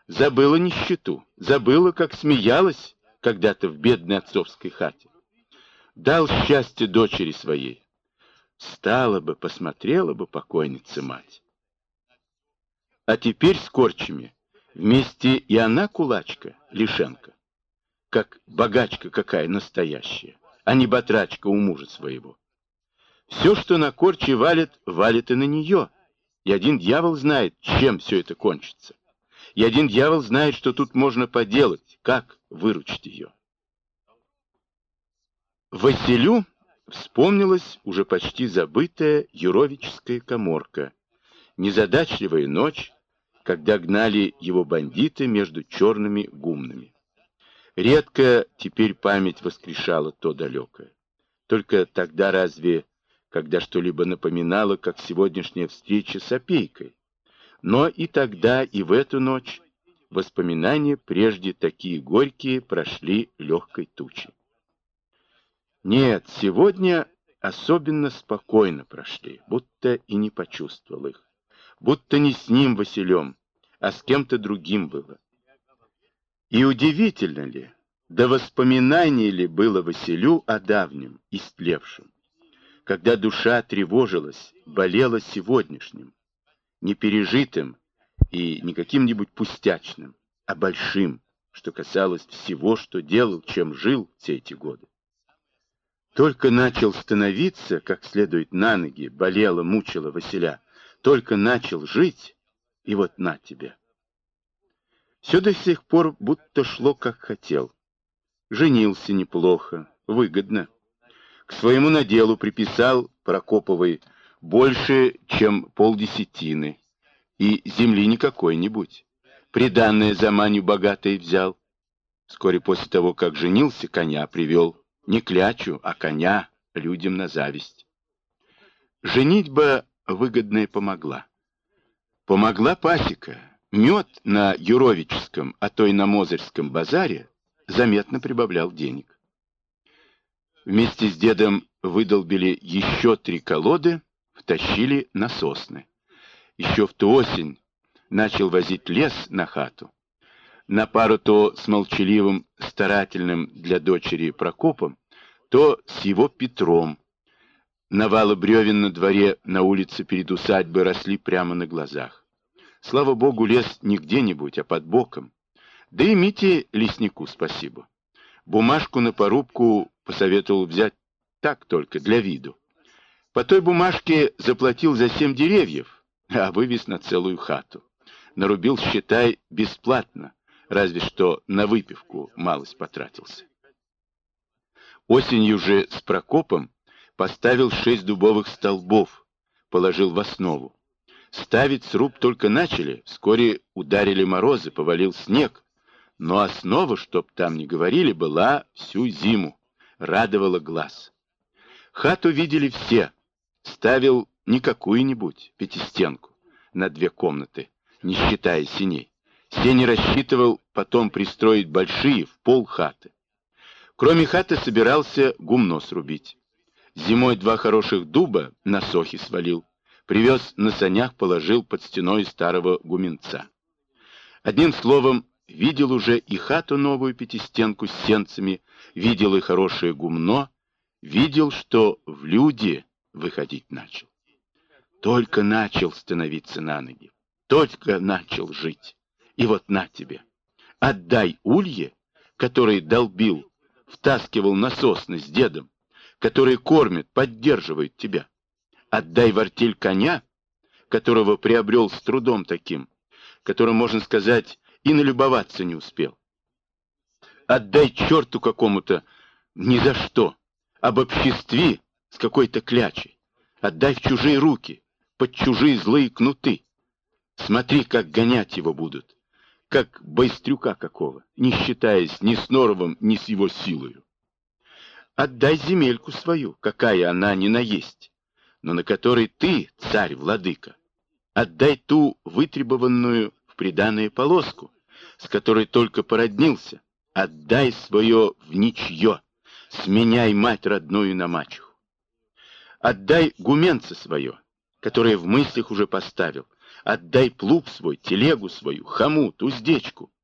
Забыла нищету, забыла, как смеялась когда-то в бедной отцовской хате. Дал счастье дочери своей. Стала бы, посмотрела бы покойница мать. А теперь с корчами вместе и она кулачка, Лишенко, как богачка какая настоящая, а не батрачка у мужа своего. Все, что на корче валит, валит и на нее. И один дьявол знает, чем все это кончится. И один дьявол знает, что тут можно поделать, как выручить ее. Василю вспомнилась уже почти забытая юровическая каморка, незадачливая ночь, когда гнали его бандиты между черными гумнами. Редко теперь память воскрешала то далекое. Только тогда разве, когда что-либо напоминало, как сегодняшняя встреча с опейкой. Но и тогда, и в эту ночь воспоминания, прежде такие горькие, прошли легкой тучей. Нет, сегодня особенно спокойно прошли, будто и не почувствовал их. Будто не с ним, Василем, а с кем-то другим было. И удивительно ли, до воспоминаний ли было Василю о давнем, истлевшем, когда душа тревожилась, болела сегодняшним, не пережитым и не каким-нибудь пустячным, а большим, что касалось всего, что делал, чем жил все эти годы. Только начал становиться, как следует на ноги, болело, мучило Василя, только начал жить, и вот на тебе. Все до сих пор будто шло, как хотел. Женился неплохо, выгодно. К своему наделу приписал Прокоповой больше, чем 50, и земли не какой-нибудь. Приданное за Маню богатое взял. Вскоре после того, как женился, коня привел. Не клячу, а коня людям на зависть. Женитьба выгодная помогла. Помогла пасека. Мед на Юровическом, а то и на Мозырском базаре заметно прибавлял денег. Вместе с дедом выдолбили еще 3 колоды, втащили на сосны. Еще в ту осень начал возить лес на хату. На пару то с молчаливым, старательным для дочери Прокопом, то с его Петром. Навалы бревен на дворе на улице перед усадьбой росли прямо на глазах. Слава богу, лес не где-нибудь, а под боком. Да и Мите леснику спасибо. Бумажку на порубку посоветовал взять так только, для виду. По той бумажке заплатил за 7 деревьев, а вывез на целую хату. Нарубил, считай, бесплатно, разве что на выпивку малость потратился. Осенью же с Прокопом поставил 6 дубовых столбов, положил в основу. Ставить сруб только начали, вскоре ударили морозы, повалил снег, но основа, чтоб там ни говорили, была всю зиму, радовала глаз. Хату видели все, ставил не какую-нибудь пятистенку на 2 комнаты, не считая сеней. Сени рассчитывал потом пристроить большие в пол хаты. Кроме хаты собирался гумно срубить. Зимой 2 хороших дуба на сохи свалил. Привез на санях, положил под стеной старого гуменца. Одним словом, видел уже и хату новую пятистенку с сенцами, видел и хорошее гумно, видел, что в люди выходить начал. Только начал становиться на ноги, только начал жить. И вот на тебе. Отдай улье, который долбил, втаскивал на сосны с дедом, который кормит, поддерживает тебя. Отдай в артель коня, которого приобрел с трудом таким, которым, можно сказать, и налюбоваться не успел. Отдай черту какому-то ни за что, об обществе с какой-то клячей. Отдай в чужие руки, под чужие злые кнуты. Смотри, как гонять его будут, как байстрюка какого, не считаясь ни с Норовым, ни с его силою. Отдай земельку свою, какая она ни наесть, но на которой ты, царь-владыка. Отдай ту вытребованную в приданое полоску, с которой только породнился. Отдай свое в ничье, сменяй мать родную на мачеху. Отдай гуменце свое, которое в мыслях уже поставил. Отдай плуг свой, телегу свою, хомут, уздечку.